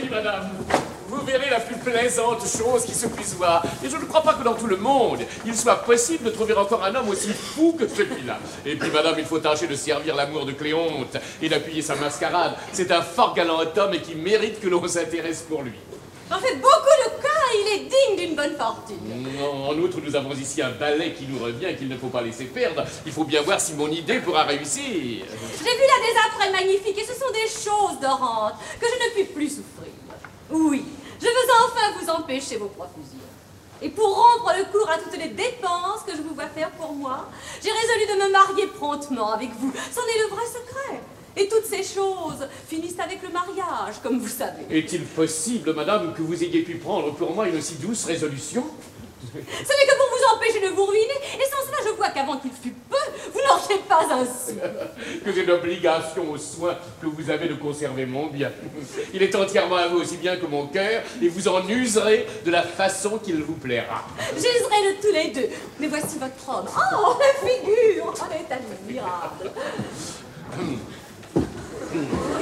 Oui, madame. Vous verrez la plus plaisante chose qui se puisse voir. Et je ne crois pas que dans tout le monde, il soit possible de trouver encore un homme aussi fou que celui-là. Et puis, madame, il faut tâcher de servir l'amour de Cléonte et d'appuyer sa mascarade. C'est un fort galant homme et qui mérite que l'on s'intéresse pour lui. J'en fais beaucoup de cas et il est digne d'une bonne fortune. En outre, nous avons ici un balai qui nous revient et qu'il ne faut pas laisser perdre. Il faut bien voir si mon idée pourra réussir. J'ai vu là des apprêts magnifiques et ce sont des choses dorantes que je ne puis plus souffrir. Oui, je veux enfin vous empêcher vos profusions. Et pour rompre le cours à toutes les dépenses que je vous vois faire pour moi, j'ai résolu de me marier promptement avec vous. C'en est le vrai secret. Et toutes ces choses finissent avec le mariage, comme vous savez. Est-il possible, madame, que vous ayez pu prendre pour moi une si douce résolution? Ce n'est que pour vous empêcher de vous ruiner, et sans cela, je vois qu'avant qu'il fût peu, vous n'en pas un sou. Que j'ai l'obligation au soin que vous avez de conserver mon bien. Il est entièrement à vous aussi bien que mon cœur, et vous en userez de la façon qu'il vous plaira. J'userai de tous les deux. Mais voici votre homme. Oh, la figure! Elle est admirable.